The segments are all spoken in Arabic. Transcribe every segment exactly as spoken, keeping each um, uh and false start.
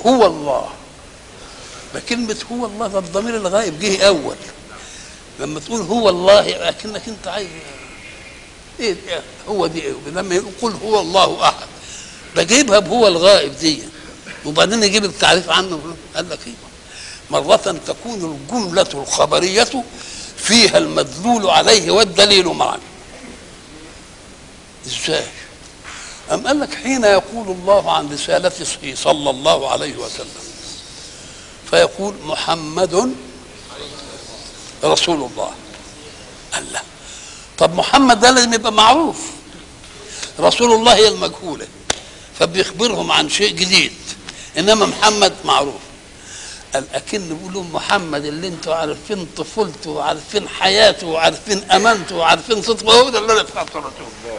هو الله. فكلمة هو الله ده الضمير الغائب جه أول. لما تقول هو الله أكنك أنت عايز إيه هو دي إيه؟ لما يقول هو الله أحد ده جايبها بهو الغائب دي، وبعدين يجيب التعريف عنه. قال لك إيه؟ مرة تكون الجملة الخبرية فيها المدلول عليه والدليل معا. إزاي؟ أم قال لك حين يقول الله عن رسالته صلى الله عليه وسلم فيقول محمد رسول الله. الله. طب محمد ده لازم يبقى معروف، رسول الله هي المجهولة، فبيخبرهم عن شيء جديد، إنما محمد معروف. قال أكن بيقولوا محمد اللي انتوا عارفين طفولته وعارفين حياته وعارفين أمانته وعارفين صدقه، هو ده اللي أنا فهمته رسول.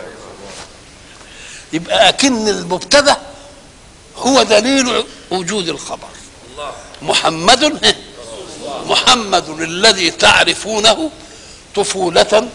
يبقى أكن المبتدأ هو دليل وجود الخبر. محمد محمد الذي تعرفونه طفولة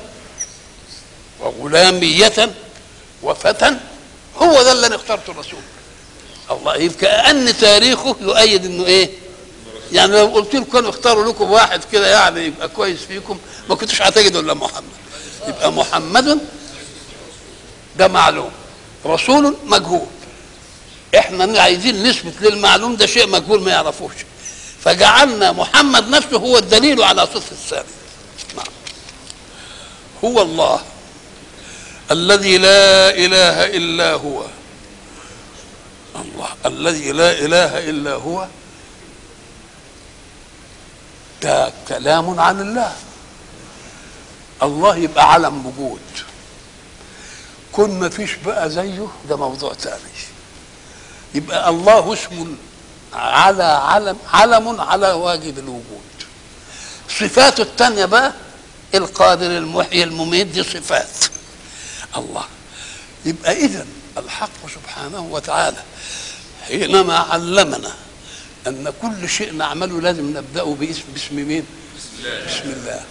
وغلامية وفتى، هو ده اللي انا اخترته الرسول. الله. يبقى أن تاريخه يؤيد انه ايه؟ يعني لو قلت لكم كانوا اختاروا لكم واحد كده يعني يبقى كويس فيكم ما كنتوش هتجدوا الا محمد. يبقى محمد ده معلوم، رسول مجهول. احنا عايزين نثبت للمعلوم ده شيء مجهول ما يعرفوش، فجعلنا محمد نفسه هو الدليل على صدق الثاني. نعم. هو الله الذي لا اله الا هو. الله الذي لا اله الا هو ده كلام عن الله. الله يبقى علم وجود، كن ما فيش بقى زيه ده موضوع ثاني. يبقى الله اسم على علم، علم على واجب الوجود. صفاته الثانيه بقى القادر المحيي المميت، دي صفات الله. يبقى اذا الحق سبحانه وتعالى حينما علمنا ان كل شيء نعمله لازم نبداه باسم باسم مين؟ بسم الله.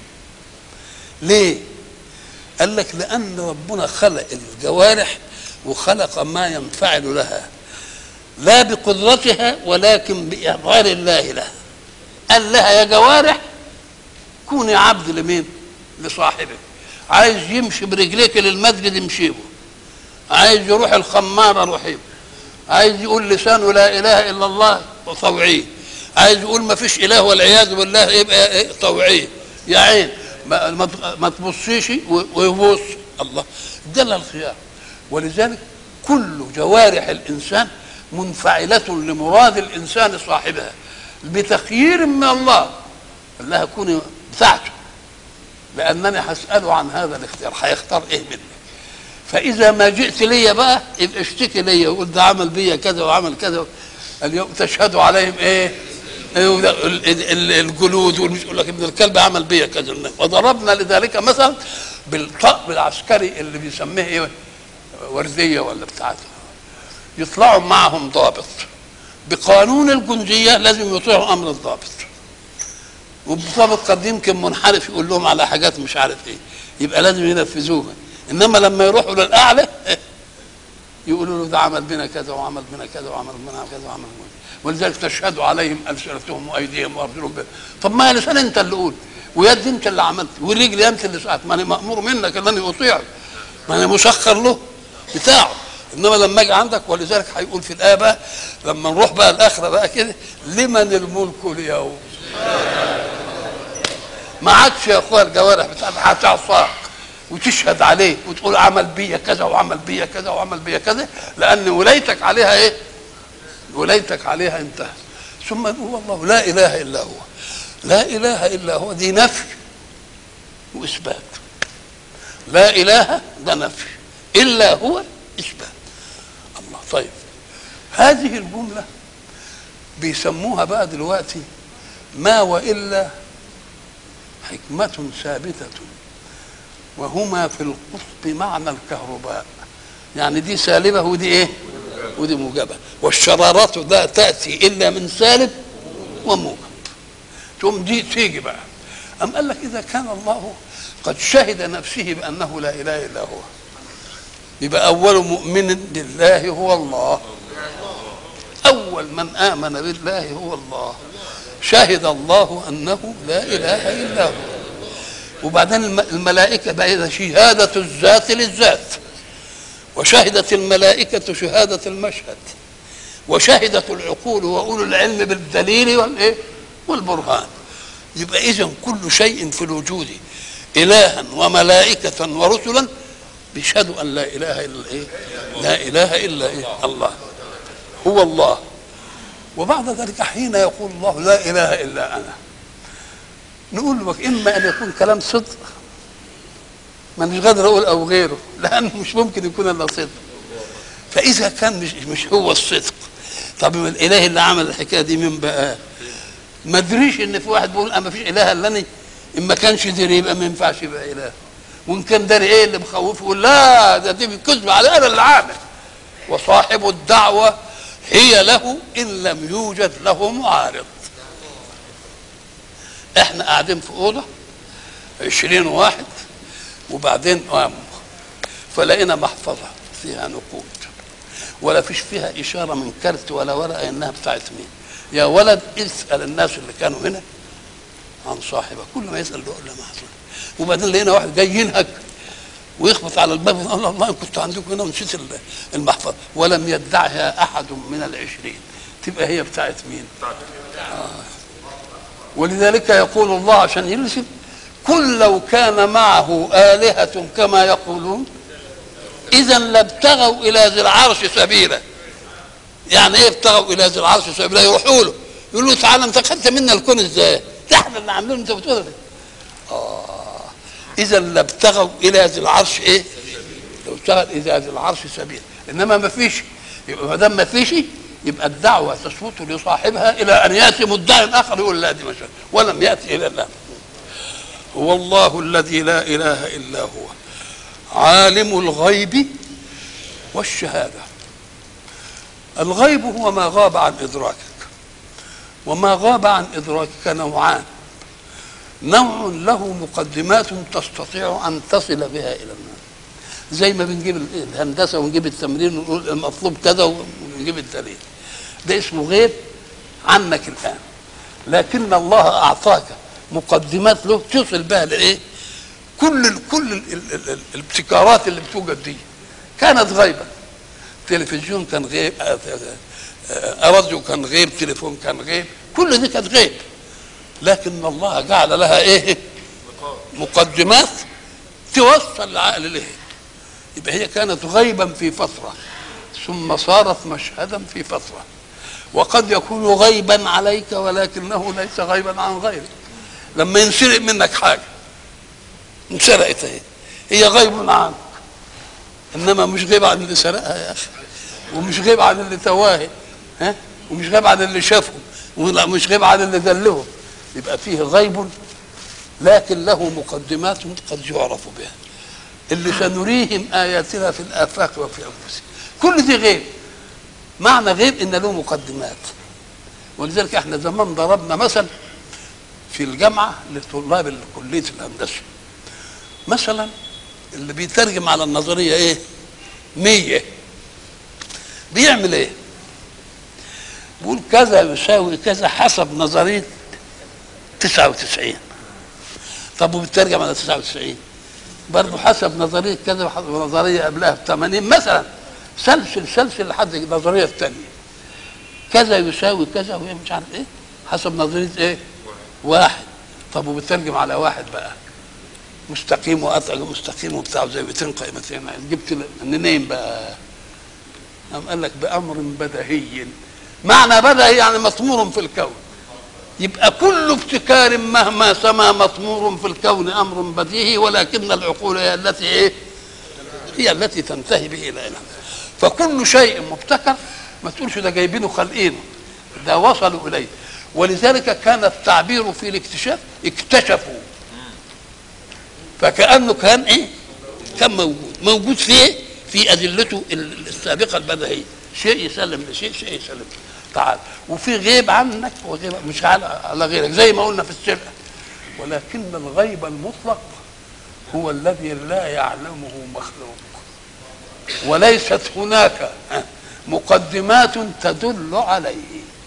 ليه؟ قال لك لان ربنا خلق الجوارح وخلق ما ينفعل لها لا بقدرتها ولكن بإظهار الله لها. قال لها يا جوارح كوني عبد لمين؟ لصاحبك. عايز يمشي برجليك للمسجد امشيه، عايز يروح الخمارة روحيه، عايز يقول لسانه لا اله الا الله طوعيه، عايز يقول ما فيش اله والعياذ بالله يبقى طوعيه. يا عين ما, ما تبصيش ويبص. الله ده الخيار. ولذلك كل جوارح الانسان منفعلة لمراد الإنسان صاحبها بتخيير من الله. قال لها كوني بتاعته لأنني هسأله عن هذا الاختيار، هيختار إيه مني. فإذا ما جئت لي بقى يبقى اشتكي لي وقول ده عمل بيا كذا وعمل كذا. اليوم تشهد عليهم إيه؟ الجلود والمش يقول لك ابن الكلب عمل بيا كذا. وضربنا لذلك مثلا بالطقم العسكري اللي بيسميه إيه؟ وردية ولا بتاعته، يطلعوا معهم ضابط بقانون الجندية لازم يطيعوا امر الضابط، والضابط قد يمكن منحرف يقول لهم على حاجات مش عارف ايه، يبقى لازم ينفذوها. انما لما يروحوا للاعلى يقولوا له ده عمل بنا كذا وعمل بنا كذا وعمل بنا كذا وعمل بنا. ولذلك تشهد عليهم السنتهم وايديهم وارجلهم. طب ما لسان انت اللي قول، ويد انت اللي عملت، ورجلي انت اللي ساعت، ما انا مامور منك ان انا اطيعك، ما انا مسخر له بتاعه. انما لما اجي عندك، ولذلك هيقول في الايه بقى لما نروح بقى الاخره بقى كده لمن الملك اليوم. ما عادش يا اخويا الجوارح بتاعتك هتعصاك وتشهد عليه وتقول عمل بيا كذا وعمل بيا كذا وعمل بيا كذا، لان ولايتك عليها ايه؟ ولايتك عليها انتهت. ثم هو الله لا اله الا هو. لا اله الا هو دي نفي واثبات. لا اله ده نفي، الا هو اثبات. الله. طيب هذه الجمله بيسموها بقى دلوقتي ما والا حكمه ثابته، وهما في القطب معنى الكهرباء. يعني دي سالبه ودي ايه؟ ودي موجبه. والشرارات لا تاتي الا من سالب وموجب. ثم دي تيجي بقى. ام قال لك اذا كان الله قد شهد نفسه بانه لا اله الا هو، يبقى اول مؤمن لله هو الله. اول من آمن بالله هو الله، شهد الله أنه لا إله إلا هو. وبعدين الملائكة بقى شهادة الذات للذات، وشهدت الملائكة شهادة المشهد، وشهدت العقول وأولو العلم بالدليل والإيه والبرهان. يبقى إذن كل شيء في الوجود إلها وملائكة ورسلا بيشهدوا أن لا إله إلا إيه؟ لا إله إلا إيه؟ الله هو الله. وبعد ذلك حين يقول الله لا إله إلا أنا، نقول لك إما أن يكون كلام صدق، ما مش قادر أقول أو غيره، لأنه مش ممكن يكون إلا صدق. فإذا كان مش, مش هو الصدق، طب الإله اللي عمل الحكاية دي مين بقى؟ ما ادريش إن في واحد بيقول أما فيش إله إلا أنا، إن ما كانش داري يبقى ما ينفعش يبقى إله، وإن كان داري إيه اللي مخوفه يقول لا ده دي كذب على أنا اللي عامل. وصاحب الدعوة هي له إن لم يوجد له معارض. احنا قاعدين في أوضة عشرين واحد، وبعدين قاموا فلقينا محفظة فيها نقود، ولا فيش فيها إشارة من كارت ولا ورقة إنها بتاعت مين. يا ولد اسأل الناس اللي كانوا هنا عن صاحبه، كل ما يسأل يقول له محفظة. وبعدين لقينا واحد جاي ينهج ويخبط على الباب ويقول الله كنت عندكم هنا ونسيت المحفظة، ولم يدعها أحد من العشرين. تبقى هي بتاعت مين؟ آه. ولذلك يقول الله عشان يرسل كل لو كان معه آلهة كما يقولون إذا لابتغوا إلى ذي العرش سبيلا. يعني إيه ابتغوا إلى ذي العرش سبيلا؟ يروحوا له يقولوا له تعالى أنت خدت منا الكون إزاي؟ احنا اللي عاملين أنت بتقول آه إذا لابتغوا إلى ذي العرش إيه؟ لو ابتغوا إلى ذي العرش سبيلا. إنما ما فيش، يبقى ما دام ما فيش يبقى الدعوة تثبت لصاحبها إلى أن يأتي مدعي آخر يقول لا دي مش، ولم يأتي إلى الله. هو الله الذي لا إله إلا هو عالم الغيب والشهادة. الغيب هو ما غاب عن إدراكك، وما غاب عن إدراكك نوعان: نوع له مقدمات تستطيع أن تصل بها إلى الناس، زي ما بنجيب الهندسة ونجيب التمرين ونقول المطلوب كذا ونجيب الدليل، ده اسمه غيب عنك الآن. لكن الله أعطاك مقدمات له تصل بها لإيه؟ كل ال كل ال ال ال الابتكارات اللي بتوجد دي كانت غيبة. تلفزيون كان غيب، راديو كان غيب، تليفون كان غيب، كل دي كانت غيب. لكن الله جعل لها ايه؟ مقدمات توصل العقل ليه. يبقى هي كانت غيبا في فترة ثم صارت مشهدا في فترة. وقد يكون غيبا عليك ولكنه ليس غيبا عن غيرك. لما ينسرق منك حاجة انسرقت اهي، هي غيب عنك، انما مش غيب عن اللي سرقها يا اخي، ومش غيب عن اللي تواه، ها، ومش غيب عن اللي شافه، ومش غيب عن اللي دلهم. يبقى فيه غيب لكن له مقدمات قد يعرف بها. اللي سنريهم آياتنا في الآفاق وفي أنفسهم، كل دي غيب. معنى غيب إن له مقدمات. ولذلك احنا زمان ضربنا مثل في الجامعة لطلاب كلية الهندسة، مثلا اللي بيترجم على النظرية ايه؟ مية بيعمل ايه؟ بيقول كذا يساوي كذا حسب نظرية تسعة وتسعين. طب وبيترجم على تسعة وتسعين برضه حسب نظرية كذا وحسب نظرية قبلها ب ثمانين مثلا، سلسل سلسل لحد النظرية الثانية. كذا يساوي كذا وهي مش عارف ايه حسب نظرية ايه؟ واحد. طب وبيترجم على واحد بقى مستقيم وقطع مستقيم وبتاع زي بيتين قائمتين، جبت منين بقى؟ قام قال لك بأمر بديهي. معنى بديهي يعني مطمور في الكون. يبقى كل ابتكار مهما سما مطمور في الكون امر بديهي، ولكن العقول هي التي ايه؟ هي التي تنتهي به الى علم. فكل شيء مبتكر ما تقولش ده جايبينه خالقينه، ده وصلوا اليه. ولذلك كان التعبير في الاكتشاف اكتشفوا، فكأنه كان ايه؟ كان موجود موجود في ايه؟ في ادلته السابقه البديهيه، شيء يسلم لشيء، شيء يسلم تعال. وفي غيب عنك وغيب مش على غيرك زي ما قلنا في السرقه. ولكن الغيب المطلق هو الذي لا يعلمه مخلوق، وليست هناك مقدمات تدل عليه.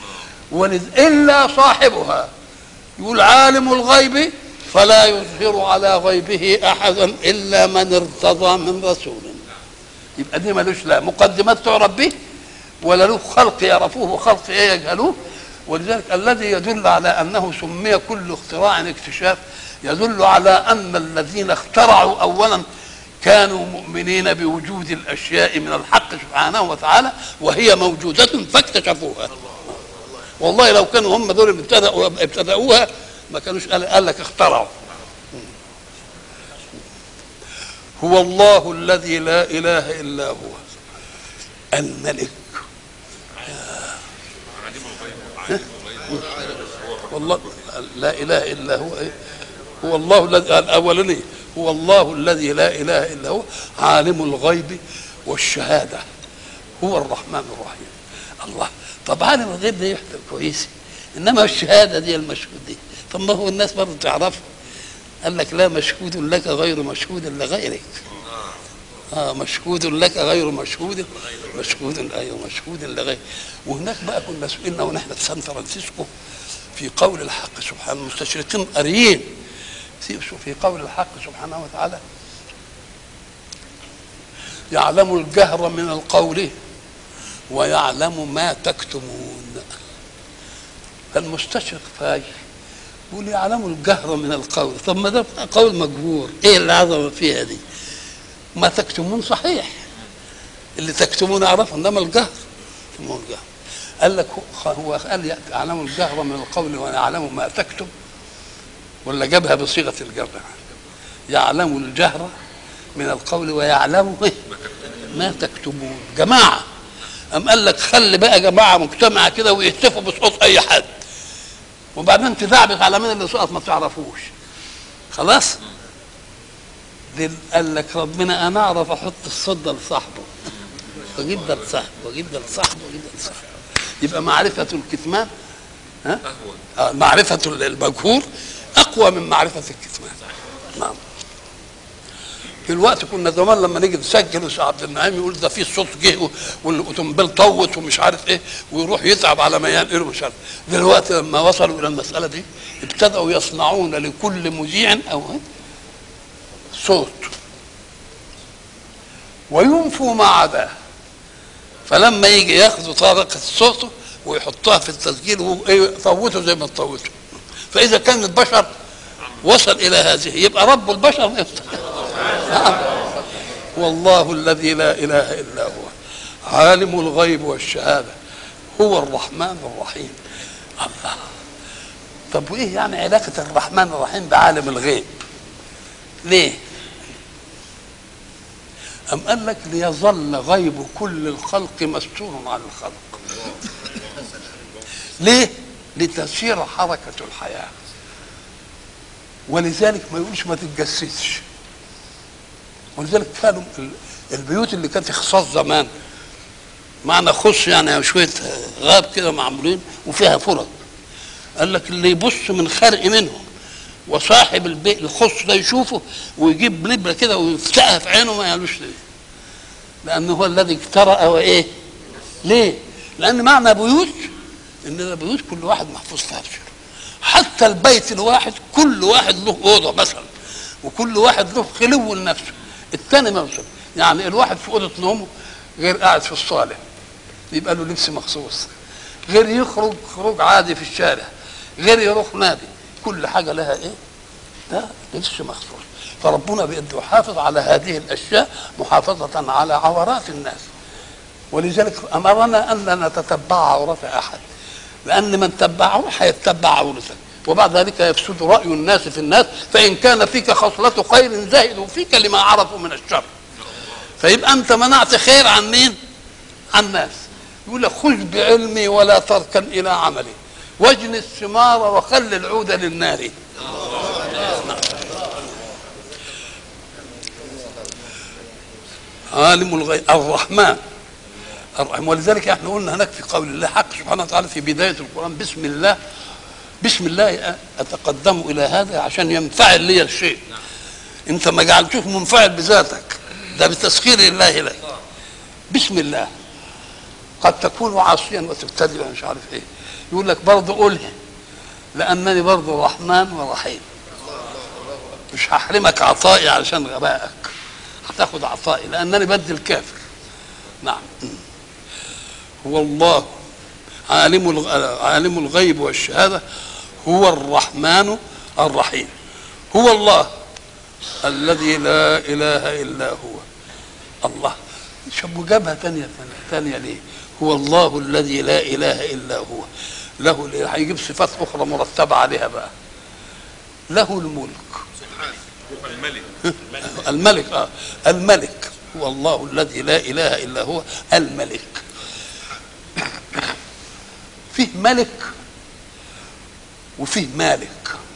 ولذ إلا صاحبها يقول عالم الغيب فلا يظهر على غيبه أحدا إلا من ارتضى من رسول. يبقى دي ملوش لا مقدمات تعرف به ولا له خلق يعرفوه وخلق ايه يجهلوه. ولذلك الذي يدل على انه سمي كل اختراع اكتشاف يدل على ان الذين اخترعوا اولا كانوا مؤمنين بوجود الاشياء من الحق سبحانه وتعالى وهي موجوده فاكتشفوها. والله لو كانوا هم دول ابتدأوا ابتدأوها ما كانوش قال لك اخترعوا. هو الله الذي لا اله الا هو الملك. والله لا اله الا هو هو الله الذي الاولاني هو الله الذي لا اله الا هو عالم الغيب والشهاده هو الرحمن الرحيم. الله. طب عالم الغيب ده يحتوي كويس انما الشهاده دي المشهود دي طب ما هو الناس برضه تعرفها. قال لك لا مشهود لك غير مشهود لغيرك. اه مشهود لك غير مشهود مشهود ايوه مشهود لغيرك. وهناك بقى كنا سئلنا ونحن في سان فرانسيسكو في قول الحق سبحانه المستشرقين قاريين في قول الحق سبحانه وتعالى يعلم الجهر من القول ويعلم ما تكتمون. فالمستشرق فاي يقول يعلم الجهر من القول. طب ما ده قول مجهور ايه العظمه فيها دي؟ ما تكتمون صحيح اللي تكتمون اعرفه انما الجهر هو الجهر. قال لك هو قال يعلم الجهر من القول ويعلم ما تكتم ولا جابها بصيغه الجر يعلم الجهر من القول ويعلم ما تكتمون. جماعه أم قال لك خلي بقى جماعه مجتمعه كده ويهتفوا بصوت اي حد وبعدين تدعبس على مين اللي سقط ما تعرفوش خلاص. قال لك ربنا انا اعرف احط الصوت ده لصاحبه واجيب ده لصاحبه واجيب ده لصاحبه واجيب ده لصاحبه. يبقى معرفه الكتمان ها آه معرفه المجهور اقوى من معرفه الكتمان. نعم. في الوقت كنا زمان لما نيجي نسجل الشيخ عبد النعيم يقول ده في صوت جه والاوتوموبيل طوت ومش عارف ايه ويروح يتعب على ما ينقله مش عارف. دلوقتي لما وصلوا الى المساله دي ابتدأوا يصنعون لكل مذيع او صوت وينفوا ما عداه. فلما يجي ياخذوا طريقه صوته ويحطوها في التسجيل ويطوتوا زي ما تطوتوا. فاذا كان البشر وصل الى هذه يبقى رب البشر نفسه. والله الذي لا اله الا هو عالم الغيب والشهاده هو الرحمن الرحيم. الله. طب وايه يعني علاقه الرحمن الرحيم بعالم الغيب؟ ليه؟ أم قال لك ليظل غيب كل الخلق مستور عن الخلق. ليه؟ لتسير حركة الحياة. ولذلك ما يقولش ما تتجسسش. ولذلك كانوا البيوت اللي كانت خصاص زمان معنى خص يعني شوية غاب كده معمولين وفيها فرق. قال لك اللي يبص من خرق منهم وصاحب البيت الخص ده يشوفه ويجيب لبره كده ويفتحها في عينه ما يعلوش ليه؟ لانه هو الذي اجترأ وايه؟ ليه؟ لان معنى بيوت ان ده بيوت كل واحد محفوظ فيها بشره. حتى البيت الواحد كل واحد له اوضه مثلا وكل واحد له خلو لنفسه. الثاني موسم يعني الواحد في اوضه نومه غير قاعد في الصاله يبقى له لبس مخصوص غير يخرج خروج عادي في الشارع غير يروح نادي. كل حاجه لها ايه؟ ده لبس مخصوص. فربنا بيده يحافظ على هذه الاشياء محافظه على عورات الناس. ولذلك امرنا ان لا نتتبع عورات احد لان من تبعه هيتبع عورتك وبعد ذلك يفسد راي الناس في الناس. فان كان فيك خصله خير زائد فيك لما عرفوا من الشر. فيبقى انت منعت خير عن مين؟ عن الناس. يقول لك خذ بعلمي ولا تركن الى عملي واجن الثمار وخل العود للنار. عالم الغيب الرحمن الرحيم. ولذلك احنا قلنا هناك في قول الله حق سبحانه وتعالى في بدايه القران بسم الله بسم الله اتقدم الى هذا عشان ينفعل لي الشيء. انت ما جعلتوش منفعل بذاتك ده بتسخير الله لك. بسم الله قد تكون عاصيا وتبتدئ مش عارف ايه، يقول لك برضه قولها لانني برضه رحمن ورحيم، مش هحرمك عطائي علشان غبائك، هتاخد عطائي لانني بدي الكافر. نعم. هو الله عالم عالم الغيب والشهاده، هو الرحمن الرحيم. هو الله الذي لا اله الا هو. الله شو جابها ثانيه ثانيه ليه؟ هو الله الذي لا اله الا هو، له اللي هيجيب صفات اخرى مرتبه عليها بقى. له الملك، الملك الملك اه الملك هو الله الذي لا اله الا هو الملك. فيه ملك وفيه مالك.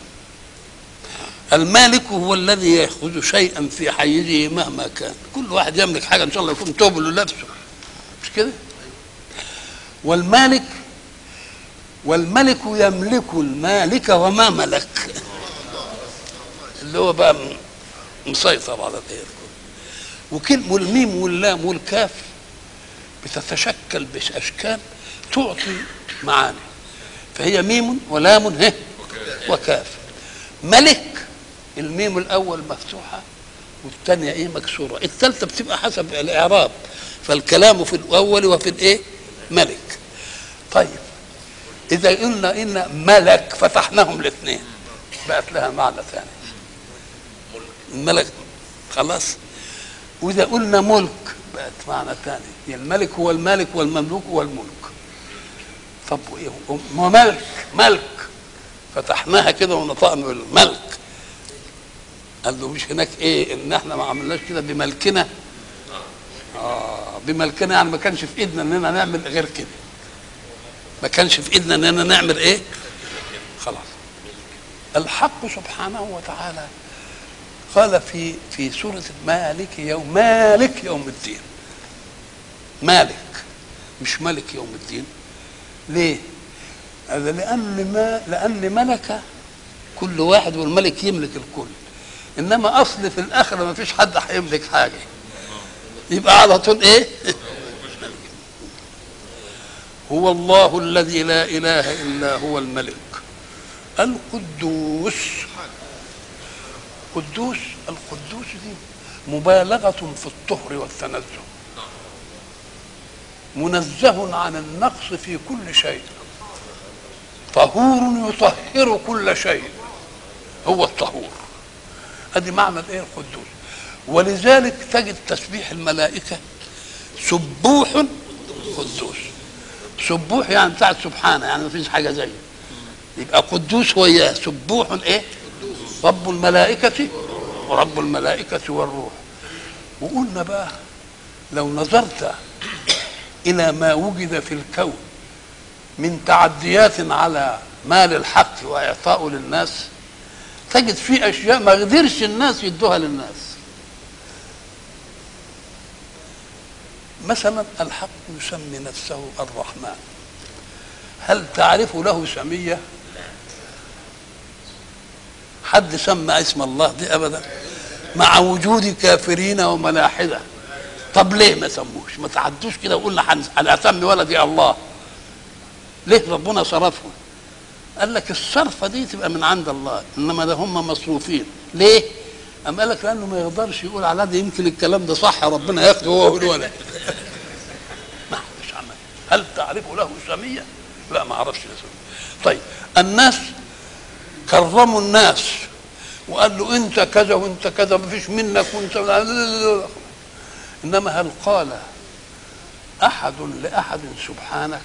المالك هو الذي ياخذ شيئا في حيزه مهما كان، كل واحد يملك حاجه ان شاء الله يكون توبل ولابسه، مش كده؟ والمالك والملك يملك المالك وما ملك، اللي هو بقى مسيطر على الغير. وكلمة والميم واللام والكاف بتتشكل باشكال تعطي معاني، فهي ميم ولام هه وكاف. ملك الميم الاول مفتوحه والثانيه ايه مكسوره، الثالثه بتبقى حسب الاعراب، فالكلام في الاول وفي الايه ملك. طيب اذا قلنا ان ملك فتحناهم الاثنين بقت لها معنى ثاني، الملك خلاص. واذا قلنا ملك بقت معنى ثاني، الملك هو المالك والمملوك هو الملك. طب ايه هو ملك؟ ملك فتحناها كده ونطقنا بالملك. قال له مش هناك ايه ان احنا ما عملناش كده بملكنا؟ اه بملكنا يعني ما كانش في ايدنا اننا نعمل غير كده، ما كانش في ايدنا اننا نعمل ايه خلاص. الحق سبحانه وتعالى قال في في سوره مالك يوم مالك يوم الدين، مالك مش ملك يوم الدين. ليه؟ هذا لان ما لان ملك كل واحد والملك يملك الكل، انما اصل في الاخره ما فيش حد هيملك حاجه، يبقى على طول ايه؟ هو الله الذي لا اله الا هو الملك القدوس. قدوس، القدوس دي مبالغه في الطهر والتنزه، منزه عن النقص في كل شيء، طهور يطهر كل شيء، هو الطهور. ادي معنى الايه القدوس. ولذلك تجد تسبيح الملائكه سبوح قدوس. سبوح يعني بتاعت سبحانه، يعني ما فيش حاجه زيه، يبقى قدوس وياه سبوح ايه رب الملائكه ورب الملائكه والروح. وقلنا بقى لو نظرت الى ما وجد في الكون من تعديات على مال الحق واعطائه للناس، تجد فيه اشياء ما قدرش الناس يدوها للناس. مثلا الحق يسمي نفسه الرحمن، هل تعرف له سميه؟ حد سمى اسم الله دي ابدا، مع وجود كافرين وملاحده. طب ليه ما سموش؟ ما تعدوش كده وقلنا هنسمي ولدي الله، ليه ربنا صرفهم؟ قال لك الصرفه دي تبقى من عند الله، انما ده هم مصروفين. ليه؟ أم قال لك لانه ما يقدرش يقول على ده يمكن الكلام ده صح ربنا ياخده هو الولد. ما مش عمل. هل تعرف له سميه؟ لا ما اعرفش سميه. طيب الناس كرموا الناس وقال له انت كذا وانت كذا ما فيش منك وانت، انما هل قال احد لاحد سبحانك؟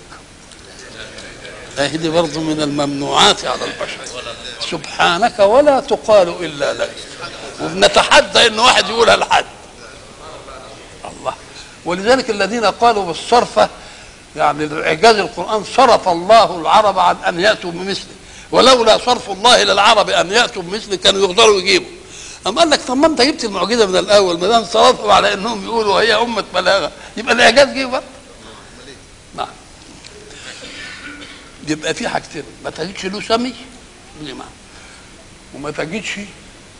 هذه برضه من الممنوعات على البشر، سبحانك ولا تقال الا لك، وبنتحدى ان واحد يقولها لحد الله. ولذلك الذين قالوا بالصرفه يعني اعجاز القران، صرف الله العرب عن ان ياتوا بمثله، ولولا صرف الله للعرب ان ياتوا بمثله كانوا يقدروا يجيبوا. أم قال لك طب ما انت جبت المعجزه من الاول، ما دام صرفوا على انهم يقولوا هي امه بلاغه يبقى الاعجاز جه برضه. نعم. يبقى في حاجتين، ما تجدش له سمي وما تجدش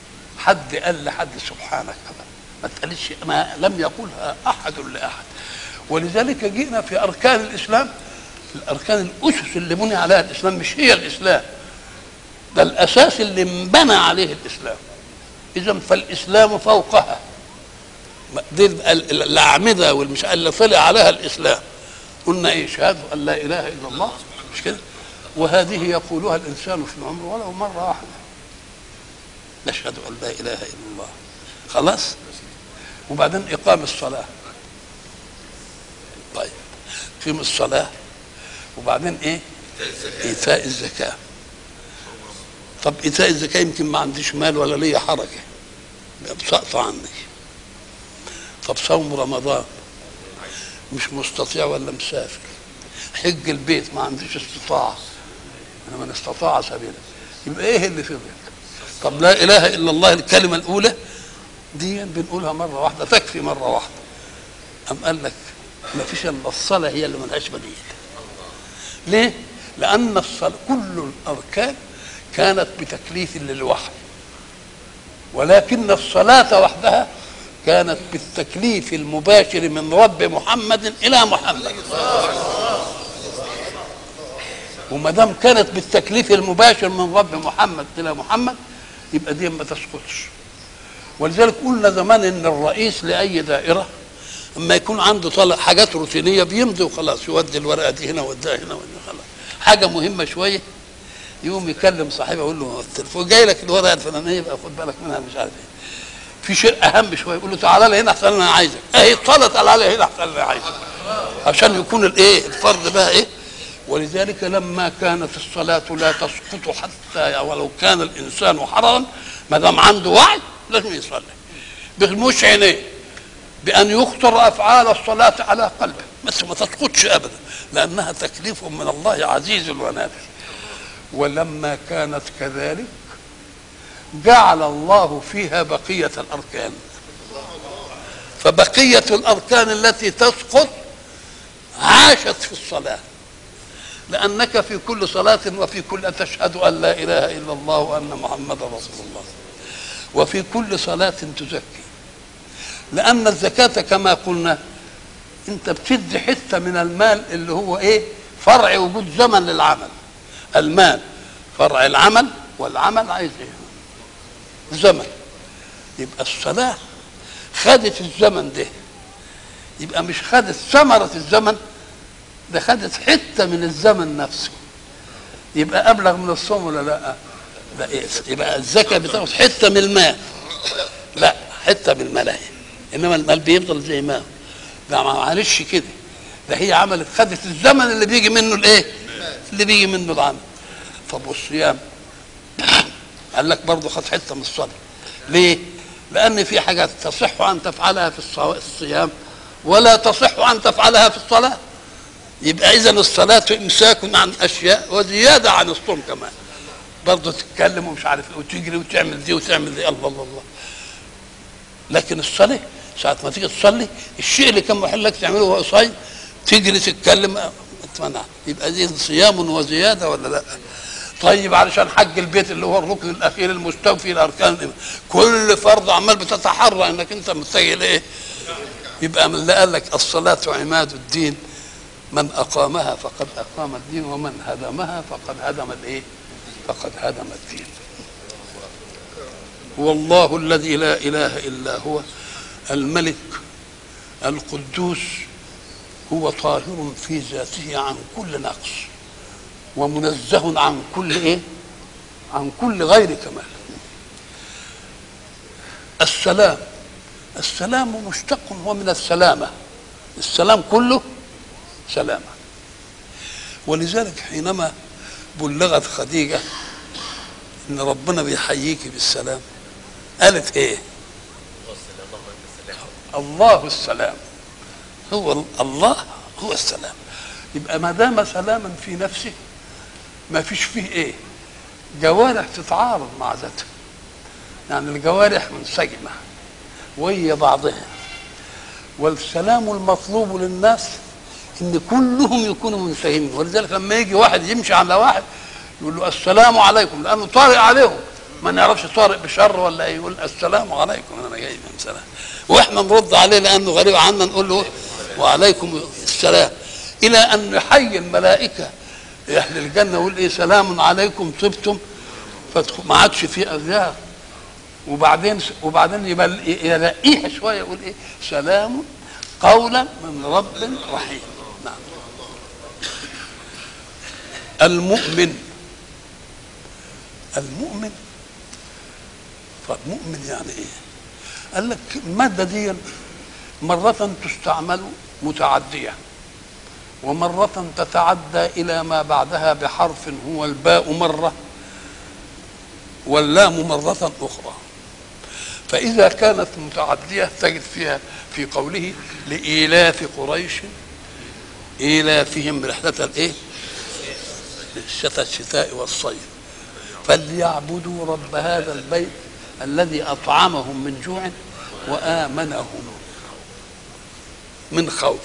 حد قال لحد سبحانك، ما تقالش، ما لم يقولها احد لاحد. ولذلك جئنا في أركان الإسلام، الأركان الأسس اللي بني عليها الإسلام مش هي الإسلام، ده الأساس اللي انبنى عليه الإسلام. إذا فالإسلام فوقها، دي الأعمدة والمش اللي طلع عليها الإسلام. قلنا إيه؟ شهادة أن لا إله إلا الله، مش كده؟ وهذه يقولها الإنسان في العمر ولو مرة واحدة، نشهد أن لا إله إلا الله، خلاص. وبعدين إقام الصلاة، طيب إقام الصلاة، وبعدين إيه؟ إيتاء الزكاة. طب إيتاء الزكاة يمكن ما عنديش مال ولا ليا حركة، سقط عني. طب صوم رمضان مش مستطيع ولا مسافر. حج البيت ما عنديش استطاعة، أنا من استطاع سبيلا. يبقى إيه اللي فضل؟ طب لا إله إلا الله الكلمة الأولى دي بنقولها مرة واحدة، تكفي مرة واحدة. أم قال لك ما فيش إلا الصلاة هي اللي ملهاش بديل. ليه؟ لأن الصلاة كل الأركان كانت بتكليف للوحي، ولكن الصلاة وحدها كانت بالتكليف المباشر من رب محمد إلى محمد. وما دام كانت بالتكليف المباشر من رب محمد إلى محمد يبقى دي ما تسقطش. ولذلك قلنا زمان إن الرئيس لأي دائرة اما يكون عنده طلع حاجات روتينيه بيمضي وخلاص، يودي الورقه دي هنا ويوديها هنا ويوديها خلاص. حاجه مهمه شويه يقوم يكلم صاحبه يقول له التليفون جاي لك الورقه الفلانيه، يبقى خد بالك منها، مش عارف ايه. في شيء اهم شويه يقول له تعالى لي هنا احسن انا عايزك، اهي طالع تعالى لي هنا احسن انا عايزك، عشان يكون الايه الفرد بقى ايه. ولذلك لما كانت الصلاه لا تسقط حتى ولو كان الانسان حررا، ما دام عنده وعي لازم يصلي، بغموش عينيه، بأن يخطر أفعال الصلاة على قلبه، بس ما تسقطش أبدا، لأنها تكليف من الله عزيز ونافذ. ولما كانت كذلك جعل الله فيها بقية الأركان، فبقية الأركان التي تسقط عاشت في الصلاة، لأنك في كل صلاة وفي كل تشهد أن لا إله إلا الله وأن محمد رسول الله، وفي كل صلاة تزكي، لأن الزكاة كما قلنا أنت بتدي حتة من المال اللي هو إيه؟ فرع وجود زمن للعمل. المال فرع العمل، والعمل عايز إيه؟ زمن. يبقى الصلاة خدت الزمن ده، يبقى مش خدت ثمرة الزمن ده، خدت حتة من الزمن نفسه. يبقى أبلغ من الصوم ولا لا؟ لا إيه؟ يبقى الزكاة بتاخد حتة من المال، لا حتة من المال، انما المال بيفضل زي ما هو. ده معلش كده، ده هي عملت خدت الزمن اللي بيجي منه الايه؟ اللي بيجي منه العمل. طب والصيام قال لك برضه خد حته من الصلاه. ليه؟ لان في حاجات تصح ان تفعلها في الصيام ولا تصح ان تفعلها في الصلاه. يبقى اذا الصلاه امساك عن اشياء وزياده عن الصوم كمان، برضه تتكلم ومش عارف ايه وتجري وتعمل دي وتعمل دي، الله الله الله. لكن الصلاه ساعة ما تيجي تصلي الشيء اللي كان محل لك تعمله وهو صايم تجري تتكلم اتمنع، يبقى دي صيام وزياده ولا لا؟ طيب علشان حج البيت اللي هو الركن الاخير المستوفي لاركان، كل فرض عمال بتتحرى انك انت متجه لايه؟ يبقى من اللي قال لك الصلاه عماد الدين، من اقامها فقد اقام الدين ومن هدمها فقد هدم الايه؟ فقد هدم الدين. هو الله الذي لا اله الا هو الملك القدوس، هو طاهر في ذاته عن كل نقص ومنزه عن كل ايه؟ عن كل غير كمال. السلام، السلام مشتق هو من السلامة، السلام كله سلامة. ولذلك حينما بلغت خديجة ان ربنا بيحييك بالسلام قالت ايه؟ الله السلام، هو الله هو السلام. يبقى ما دام سلاما في نفسه ما فيش فيه ايه؟ جوارح تتعارض مع ذاتها، يعني الجوارح منسجمه وهي بعضها. والسلام المطلوب للناس ان كلهم يكونوا منسجمين. ولذلك لما يجي واحد يمشي على واحد يقول له السلام عليكم، لانه طارئ عليهم، ما نعرفش طارئ بشر ولا ايه، يقول السلام عليكم انا جاي من سلام، واحنا نرد عليه لانه غريب عنا نقول له وعليكم السلام، الى ان يحيي الملائكه اهل الجنه ويقول ايه سلام عليكم طبتم، ما عادش في اغيار. وبعدين وبعدين يلاقيها شويه يقول ايه سلام قولا من رب رحيم. نعم. المؤمن المؤمن فالمؤمن يعني ايه؟ قال لك الماده دي مرة تستعمل متعدية، ومرة تتعدى إلى ما بعدها بحرف هو الباء مرة واللام مرة أخرى. فإذا كانت متعدية تجد فيها في قوله لإيلاف قريش إيلافهم رحلة الإيه؟ الشتاء والصيف فليعبدوا رب هذا البيت الذي أطعمهم من جوع وآمنهم من خوف.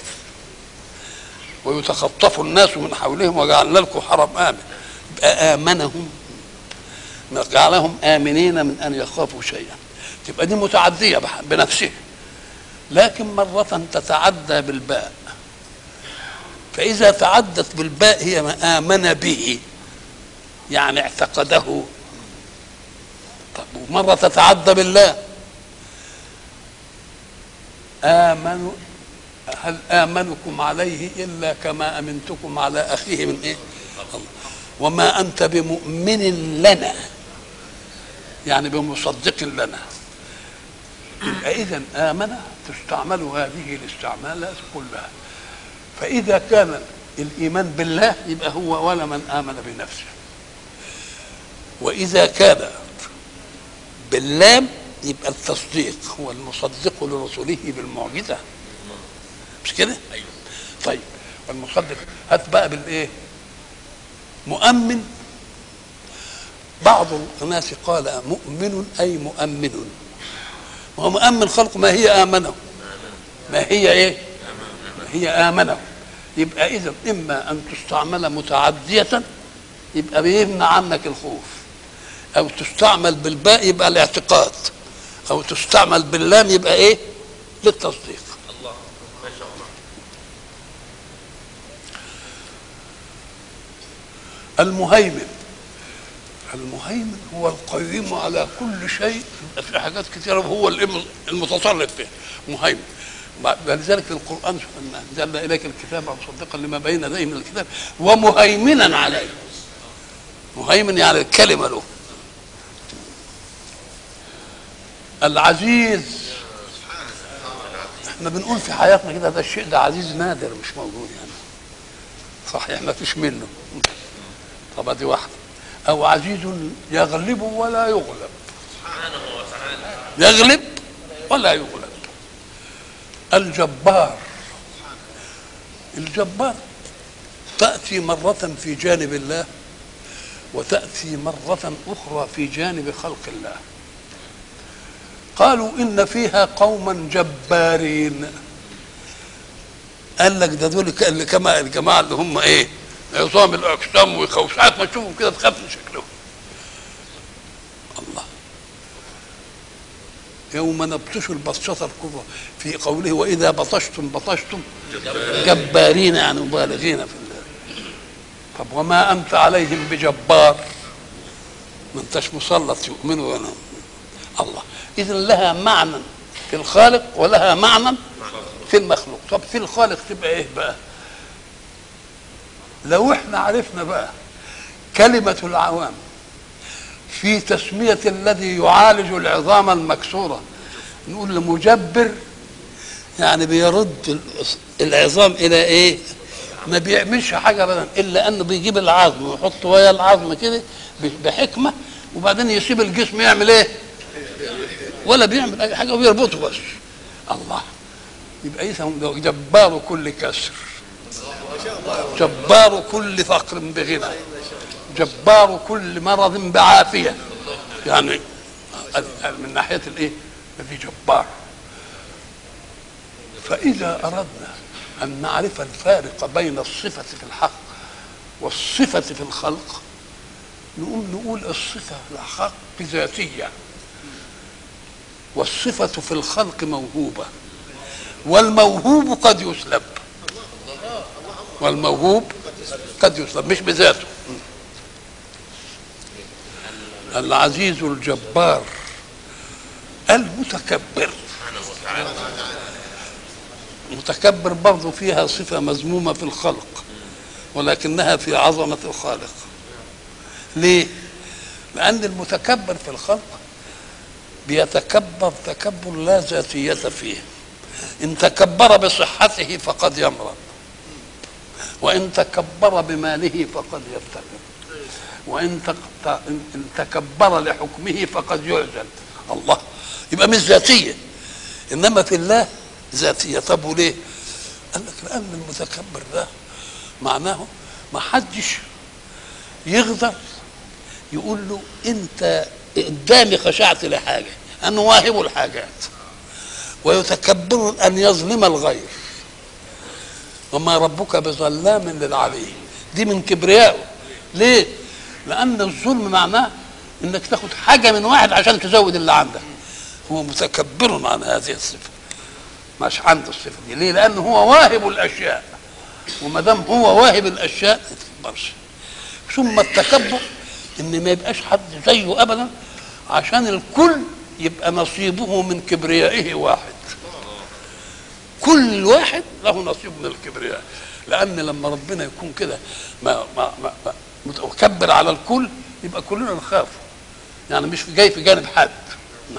ويتخطف الناس من حولهم وجعلنا لكم حرم آمن، يبقى آمنهم جعلهم آمنين من أن يخافوا شيئا، تبقى دي متعدية بنفسها. لكن مرة تتعدى بالباء، فإذا تعدت بالباء هي ما آمن به يعني اعتقده. طب ومرة تتعدى بالله آمنوا هل آمنكم عليه إلا كما أمنتكم على أخيه من إيه؟ الله. وما أنت بمؤمن لنا يعني بمصدق لنا. يبقى إذن آمن تستعمل هذه الاستعمالات كلها. فإذا كان الإيمان بالله يبقى هو ولا من آمن بنفسه، وإذا كان باللام يبقى التصديق هو المصدق لرسله بالمعجزة، مش كده؟ أيوه. طيب والمصدق هات بقى بالايه؟ مؤمن. بعض الناس قال مؤمن اي مؤمن، وهو مؤمن خلق ما هي آمنه، ما هي ايه؟ ما هي آمنه. يبقى اذا اما ان تستعمل متعدية يبقى بيمنع عنك الخوف، او تستعمل بالباء يبقى الاعتقاد، او تستعمل باللام يبقى ايه؟ للتصديق. الله ما شاء الله. المهيمن المهيمن هو القيم على كل شيء، في حاجات كثيره وهو المتصرف فيها مهيمن. ولذلك القران انزلنا اليك الكتاب مصدقا لما بين يديه من الكتاب ومهيمنا عليه. مهيمن يعني الكلمه له. العزيز احنا بنقول في حياتنا كده ده الشيء ده عزيز نادر مش موجود يعني، صحيح ما فيش منه. طب دي واحده. او عزيز يغلب ولا يغلب، يغلب ولا يغلب. الجبار الجبار تأتي مرة في جانب الله وتأتي مرة أخرى في جانب خلق الله. قالوا إن فيها قوما جبارين، قال لك ده دول كما الجماعة اللي هم إيه؟ عظام الأجسام ويخوف، ساعات ما تشوفهم كده تخاف من شكلهم. الله يوم نبطش البطشة الكبرى في قوله وإذا بطشتم بطشتم جبارين يعني مبالغين في الله. طب وما أنت عليهم بجبار، ما أنتش مسلط يؤمنوا ولا الله. إذن لها معنى في الخالق ولها معنى في المخلوق. طب في الخالق تبقى إيه بقى؟ لو احنا عرفنا بقى كلمة العوام في تسمية الذي يعالج العظام المكسورة، نقول لمجبر يعني بيرد العظام إلى إيه؟ ما بيعملش حاجة أبدا إلا أنه بيجيب العظم ويحط ويا العظم كده بحكمة، وبعدين يسيب الجسم يعمل إيه؟ ولا بيعمل أي حاجة ويربطه بس. الله. يبقى إذا جبار كل كسر، جبار كل فقر بغنى، جبار كل مرض بعافية، يعني من ناحية الايه؟ الذي جبار. فإذا أردنا أن نعرف الفارق بين الصفة في الحق والصفة في الخلق نقوم نقول الصفة في الحق ذاتية والصفة في الخلق موهوبة. والموهوب قد يسلب، والموهوب قد يسلب مش بذاته. العزيز الجبار المتكبر. المتكبر برضه فيها صفة مذمومة في الخلق ولكنها في عظمة الخالق. ليه؟ لأن المتكبر في الخلق بيتكبر تكبر لا ذاتية فيه. إن تكبر بصحته فقد يمرض، وإن تكبر بماله فقد يفتقر، وإن تكبر لحكمه فقد يعزل. الله يبقى مش ذاتية، إنما في الله ذاتية. طب وليه؟ قال لك لأن المتكبر ده معناه ما حدش يقدر يقول له أنت قدامي خشعت لحاجة، أنه واهب الحاجات، ويتكبر أن يظلم الغير، وما ربك بظلام للعبيد. دي من كبريائه. ليه؟ لأن الظلم معناه إنك تاخد حاجة من واحد عشان تزود اللي عندك. هو متكبر عن هذه الصفة، مش عنده الصفة دي. ليه؟ لأنه هو واهب الأشياء، وما دام هو واهب الأشياء ما تكبرش. ثم التكبر إن ما يبقاش حد زيه أبدا، عشان الكل يبقى نصيبه من كبريائه واحد. كل واحد له نصيب من الكبرياء، لأن لما ربنا يكون كده ما ما ما متكبر على الكل يبقى كلنا نخاف، يعني مش جاي في جانب حد. نعم.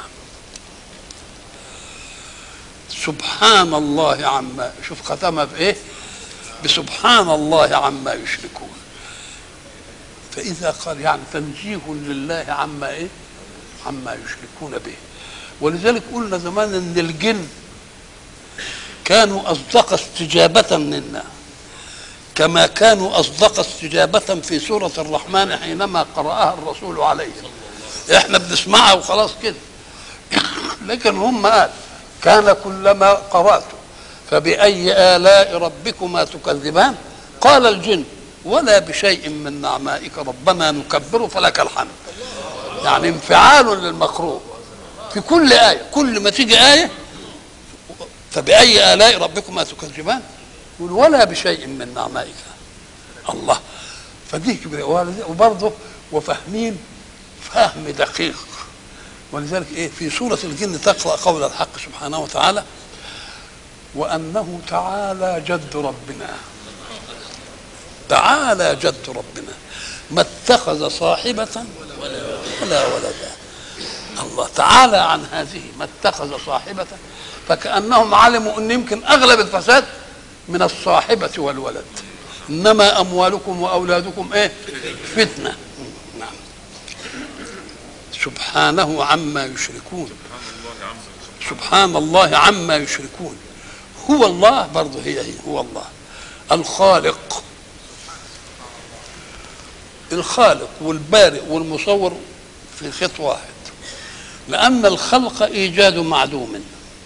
سبحان الله عما، شوف ختمها بايه؟ بسبحان الله عما يشركون. فإذا قال يعني تنزيه لله عما ايه؟ عما يشركون به. ولذلك قلنا زمان ان الجن كانوا أصدق استجابة منا، كما كانوا أصدق استجابة في سورة الرحمن حينما قرأها الرسول عليه. احنا بنسمعها وخلاص كده، لكن هم قال كان كلما قرأت فبأي آلاء ربكما تكذبان قال الجن ولا بشيء من نعمائك ربنا نكبر فلك الحمد. يعني انفعال للمقروء في كل آية، كل ما تيجي آية فبأي آلاء ربكما تكذبان يقول ولا بشيء من نعمائك. الله، فدي كبيرة. وبرضه وفاهمين فهم دقيق. ولذلك ايه في سورة الجن تقرأ قول الحق سبحانه وتعالى وأنه تعالى جد ربنا، تعالى جد ربنا ما اتخذ صاحبة ولا ولدا. الله تعالى عن هذه ما اتخذ صاحبة، فكأنهم علموا أن يمكن أغلب الفساد من الصاحبة والولد، إنما أموالكم وأولادكم إيه؟ فتنة. نعم. سبحانه عما يشركون، سبحان الله عما يشركون. هو الله برضه، هي هي هو الله الخالق. الخالق والبارئ والمصور في خط واحد، لأن الخلق إيجاد معدوم،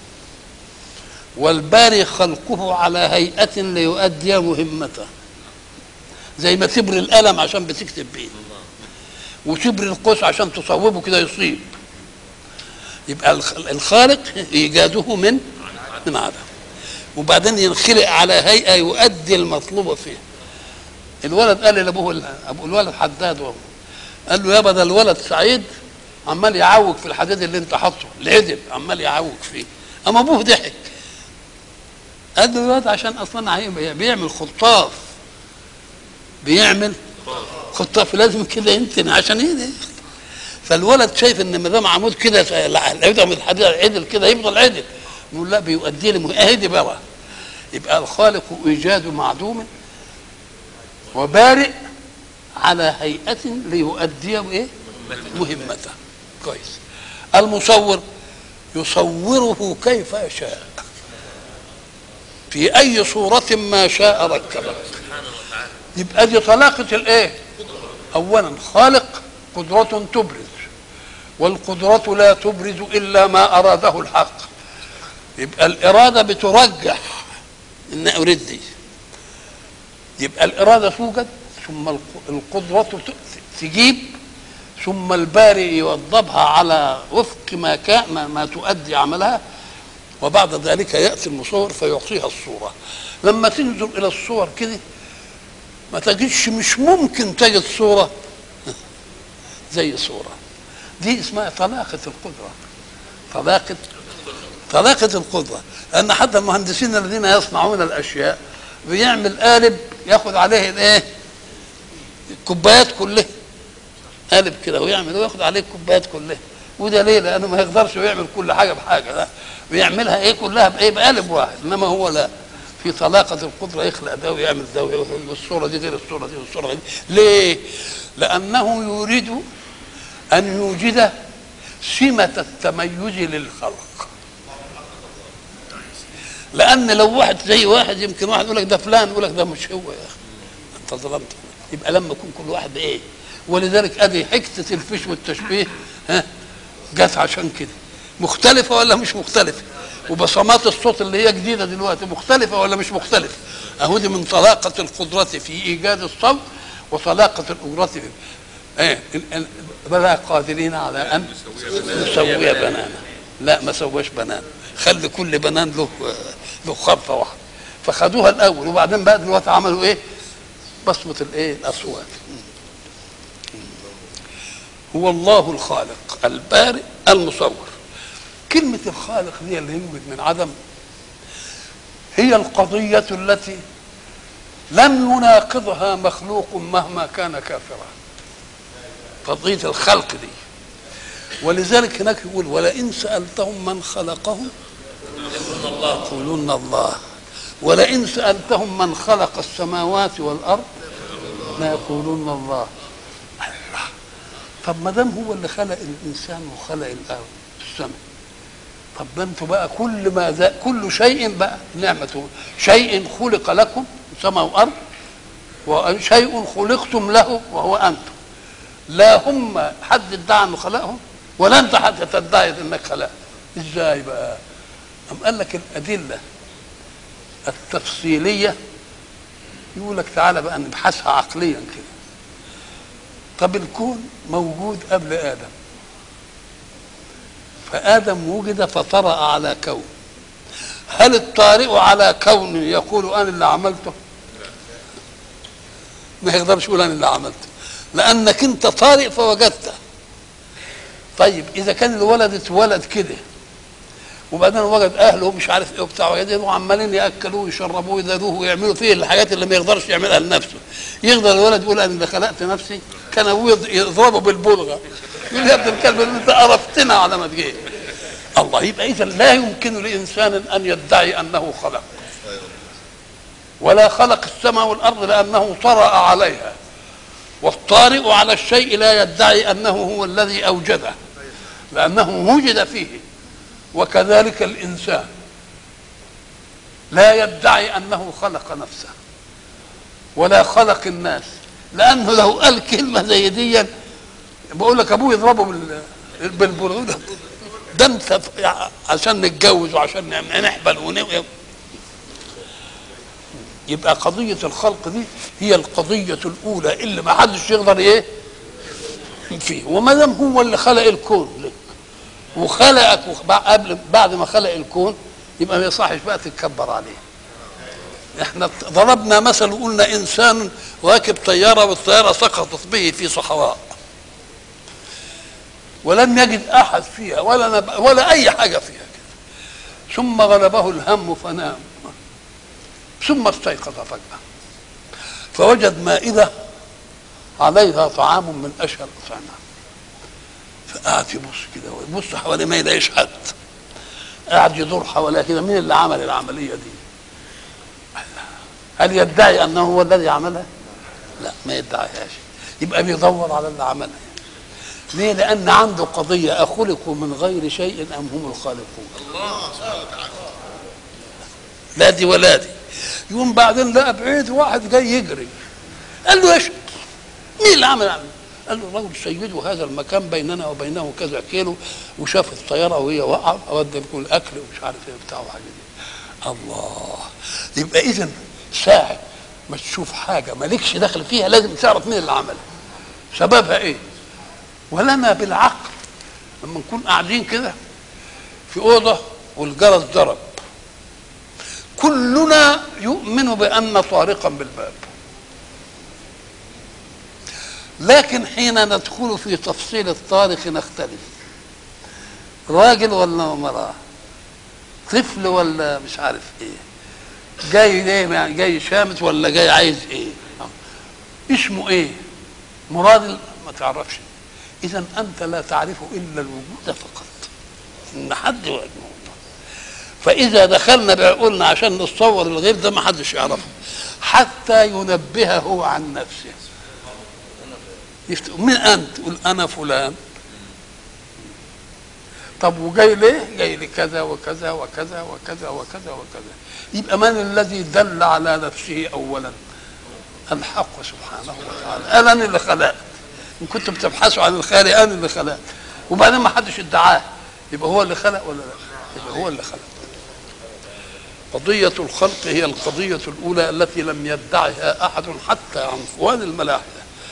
والباري خلقه على هيئة ليؤدي مهمته. زي ما تبري القلم عشان بتكتب بيه، وتبري القوس عشان تصوبه كده يصيب. يبقى الخالق إيجاده من من عدم، وبعدين ينخلق على هيئة يؤدي المطلوب فيه. الولد قال لأبوه، أبو الولد حداد وهو قال له يابا ده الولد سعيد عمال يعوج في الحديد اللي انت حاطه العدل، عمال يعوج فيه. اما ابوه ضحك قال له الولد عشان اصلا بيعمل خطاف، بيعمل خطاف لازم كده ينتن عشان ايه. فالولد شايف ان ما دام عمود كده يفضل الحديد عدل كده يفضل عدل، نقول لا بيؤدي لي اهدي بقى. يبقى الخالق ايجاد معدوم وبارئ على هيئة ليؤدي ايه مهمته. كويس. المصور يصوره كيف يشاء في اي صورة ما شاء ركبه. يبقى دي طلاقة الايه؟ اولا خالق قدرة تبرز، والقدرة لا تبرز الا ما اراده الحق. يبقى الارادة بترجح ان اريد دي، يبقى الارادة توجد ثم القدرة تجيب، ثم البارئ يوظبها على وفق ما كان ما, ما تؤدي عملها. وبعد ذلك يأتي المصور فيعطيها الصورة. لما تنظر إلى الصور كده ما تجدش، مش ممكن تجد صورة زي صورة دي. اسمها طلاقة القدرة، طلاقة طلاقة القدرة. لأن حتى المهندسين الذين يصنعون الأشياء بيعمل قالب ياخد عليه الايه؟ الكوبايات كلها، قالب كده ويعمل وياخد عليه الكوبايات كلها. وده ليه؟ لأنه ما يقدرش يعمل كل حاجة بحاجة، لا بيعملها ايه كلها بايه؟ بقالب واحد. انما هو لا، في طلاقة القدرة يخلق ده ويعمل ده، والصورة دي غير الصورة دي والصورة دي. ليه؟ لأنه يريد أن يوجد سمة التميز للخلق. لأن لو واحد زي واحد، يمكن واحد يقول لك ده فلان، يقول لك ده مش هو يا أخي، أنت ظلمت. يبقى لما يكون كل واحد إيه؟ ولذلك أدي حكة الفش والتشبيه ها جت عشان كده. مختلفة ولا مش مختلفة؟ وبصمات الصوت اللي هي جديدة دلوقتي مختلفة ولا مش مختلفة؟ أهو دي من طلاقة القدرة في إيجاد الصوت وطلاقة القدرة في ايه؟ بلا قادرين على ان نسوي بنانا. لا ما سواش بنان، خلي كل بنان له له خرطه واحده. فخدوها الاول وبعدين بقى دلوقتي عملوا ايه؟ بصمه الايه؟ الاصوات. هو الله الخالق البارئ المصور. كلمه الخالق دي اللي يوجد من عدم هي القضيه التي لم يناقضها مخلوق مهما كان كافرا. قضية الخلق دي. ولذلك هناك يقول ولئن سألتهم من خلقهم يقولون الله، ولئن سألتهم من خلق السماوات والأرض لا يقولون الله. طب ما دام هو اللي خلق الإنسان وخلق الأرض السماء، طب ما انتوا بقى كل ما ذا كل شيء بقى نعمته، شيء خلق لكم سماء وأرض وشيء خلقتم له وهو أنتم. لا هم حد ادعى انه خلقهم ولا انت حد تدعي انك خلقهم. ازاي بقى؟ أم قال لك الادله التفصيليه يقول لك تعالى بقى نبحثها عقليا كده. طب الكون موجود قبل ادم، فادم وجد فطرأ على كون. هل الطارئ على كون يقول انا اللي عملته؟ ما يقدرش يقول انا اللي عملته، لانك انت طارئ فوجدته. طيب اذا كان الولد اتولد كده وبعدين وجد اهله مش عارف ايه وبتاع وجدوا عمالين ياكلوه ويشربوه ويداروه ويعملوا فيه الحاجات اللي ما يقدرش يعملها لنفسه، يقدر الولد يقول انا اللي خلقت نفسي؟ كان ابوه يضربه بالبلغه يقول يا ابن الكلب انت قرفتنا على ما تجي. الله. يبقى اذا لا يمكن لانسان ان يدعي انه خلق ولا خلق السماء والارض لانه طرأ عليها. والطارئ على الشيء لا يدعي انه هو الذي اوجده لانه وجد فيه. وكذلك الانسان لا يدعي انه خلق نفسه ولا خلق الناس، لانه لو قال كلمه زي دي بقول لك ابوه يضربه بالبرغوث ده انت عشان نتجوز وعشان نحبل ونوي. يبقى قضيه الخلق دي هي القضيه الاولى اللي ما حدش يقدر ايه فيه. وما دام هو اللي خلق الكون لك وخلقك قبل بعد ما خلق الكون يبقى ما يصحش بقى تتكبر عليه. احنا ضربنا مثل وقلنا انسان راكب طياره والطياره سقطت به في صحراء ولم يجد احد فيها ولا نب... ولا اي حاجه فيها كده. ثم غلبه الهم فنام ثم استيقظ فجاه فوجد مائده عليها طعام من اشهى الاطعمه، فقعد يبص كده ويبص حواليه ما يلاقيش حد، قاعد يدور حواليه كده. مين اللي عمل العمليه دي؟ هل يدعي انه هو الذي عملها؟ لا ما يدعيهاش. يبقى بيدور على اللي عملها. ليه؟ لان عنده قضيه اخلقوا من غير شيء ام هم الخالقون. الله سبحانه وتعالى. لا دي ولا دي. يوم بعدين لقى بعيد واحد جاي يجري قال له ايش؟ مين اللي عمل عمل؟ قال له الرجل سيده هذا المكان بيننا وبينه كذا كيلو وشاف الطياره وهي واقعه اودى لكم الاكل ومش عارف ايه بتاع وحاجه دي. الله. يبقى اذا ساعه ما تشوف حاجه مالكش دخل فيها لازم تعرف مين اللي عملها سببها ايه. ولنا بالعقل لما نكون قاعدين كده في اوضه والجرس ضرب، كلنا يؤمن بأن طارقا بالباب، لكن حين ندخل في تفصيل الطارق نختلف، راجل ولا امرأة، طفل ولا مش عارف ايه، جاي ليه يعني، جاي شامت ولا جاي عايز ايه، اسمه ايه، مراد ما تعرفش. اذا انت لا تعرف الا الوجود فقط، ان حد يوجد. فاذا دخلنا بعقولنا عشان نتصور الغير ده ما حدش يعرفه حتى ينبهه عن نفسه. من انت؟ تقول انا فلان. طب وجاي ليه؟ جاي لكذا وكذا وكذا وكذا وكذا وكذا. يبقى من الذي دل على نفسه اولا؟ الحق سبحانه وتعالى. انا اللي خلقت، ان كنتم بتبحثوا عن الخالق انا اللي خلقت، وبعدين ما حدش ادعاه، يبقى هو اللي خلق ولا لا؟ يبقى هو اللي خلق. قضية الخلق هي القضية الأولى التي لم يدعها أحد حتى عنفوان الملاحدة.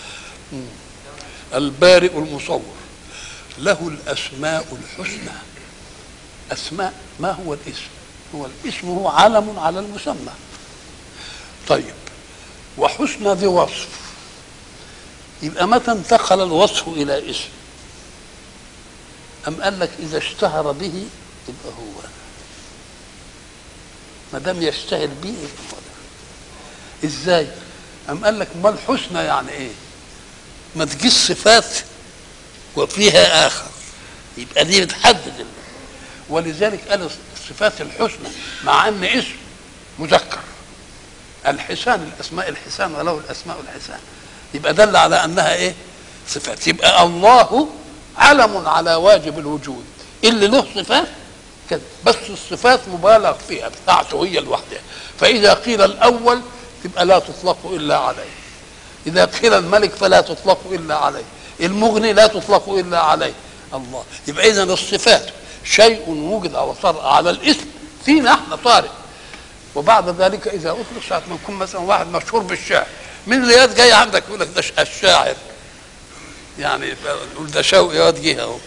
البارئ المصور له الأسماء الحسنى. أسماء، ما هو الاسم؟ هو الاسم هو علم على المسمى. طيب، وحسنى ذي وصف، يبقى متى انتقل الوصف إلى اسم؟ أم قال لك إذا اشتهر به يبقى هو، ما دام يشتهر به يبقى هو ده. إزاي؟ أم قال لك ما الحسنى يعني إيه؟ ما تجيش صفات وفيها آخر، يبقى دي بتحدد. ولذلك قال الصفات الحسنى مع أن اسم مذكر، الحسان، الأسماء الحسان وله الأسماء الحسان، يبقى دل على أنها إيه؟ صفات. يبقى الله علم على واجب الوجود اللي له صفات كده، بس الصفات مبالغ فيها بتاعته هي لوحدها. فإذا قيل الأول تبقى لا تطلق إلا عليه، إذا قيل الملك فلا تطلق إلا عليه، المغني لا تطلق إلا عليه الله. يبقى إذن الصفات شيء وجد أو صار على الاسم فينا احنا طارئ. وبعد ذلك إذا أطلق ساعة ما يكون مثلا واحد مشهور بالشعر، من الرياض جاي عندك يقول لك ده الشاعر، يعني يقول ده شوقي ياض جه اهو.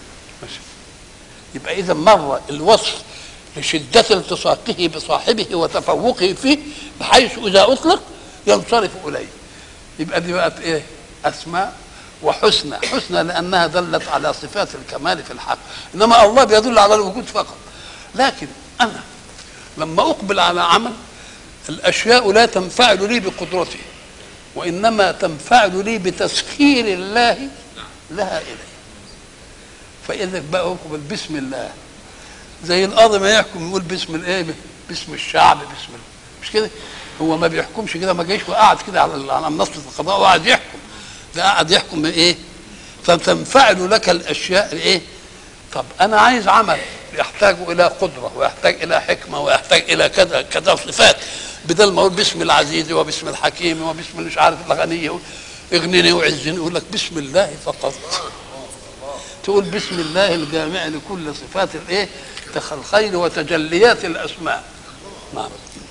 يبقى إذا مر الوصف لشدة التصاقه بصاحبه وتفوقه فيه بحيث إذا أطلق ينصرف إليه. يبقى دي بقت إيه؟ أسماء وحسنى. حسنى لأنها دلت على صفات الكمال في الحق، إنما الله بيدل على الوجود فقط. لكن أنا لما أقبل على عمل، الأشياء لا تنفعل لي بقدرته، وإنما تنفعل لي بتسخير الله لها إلي. فإذا بقى أقبل بسم الله، زي القاضي ما يحكم يقول باسم الايه؟ باسم الشعب، باسم مش كده؟ هو ما بيحكمش كده، ما جايش وقعد كده على على منصه القضاء وقعد يحكم، ده قعد يحكم بايه؟ فتنفعل لك الاشياء ايه؟ طب انا عايز عمل يحتاج الى قدره ويحتاج الى حكمه ويحتاج الى كذا كذا صفات، بدل ما اقول باسم العزيز وباسم الحكيم وباسم مش عارف الغني اغنني وعزني، يقول لك بسم الله فقط. تقول بسم الله الجامع لكل صفات الايه؟ الخير وتجليات الاسماء. نعم.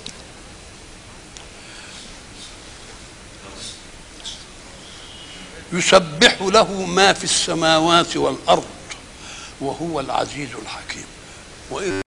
يسبح له ما في السماوات والارض وهو العزيز الحكيم. وإن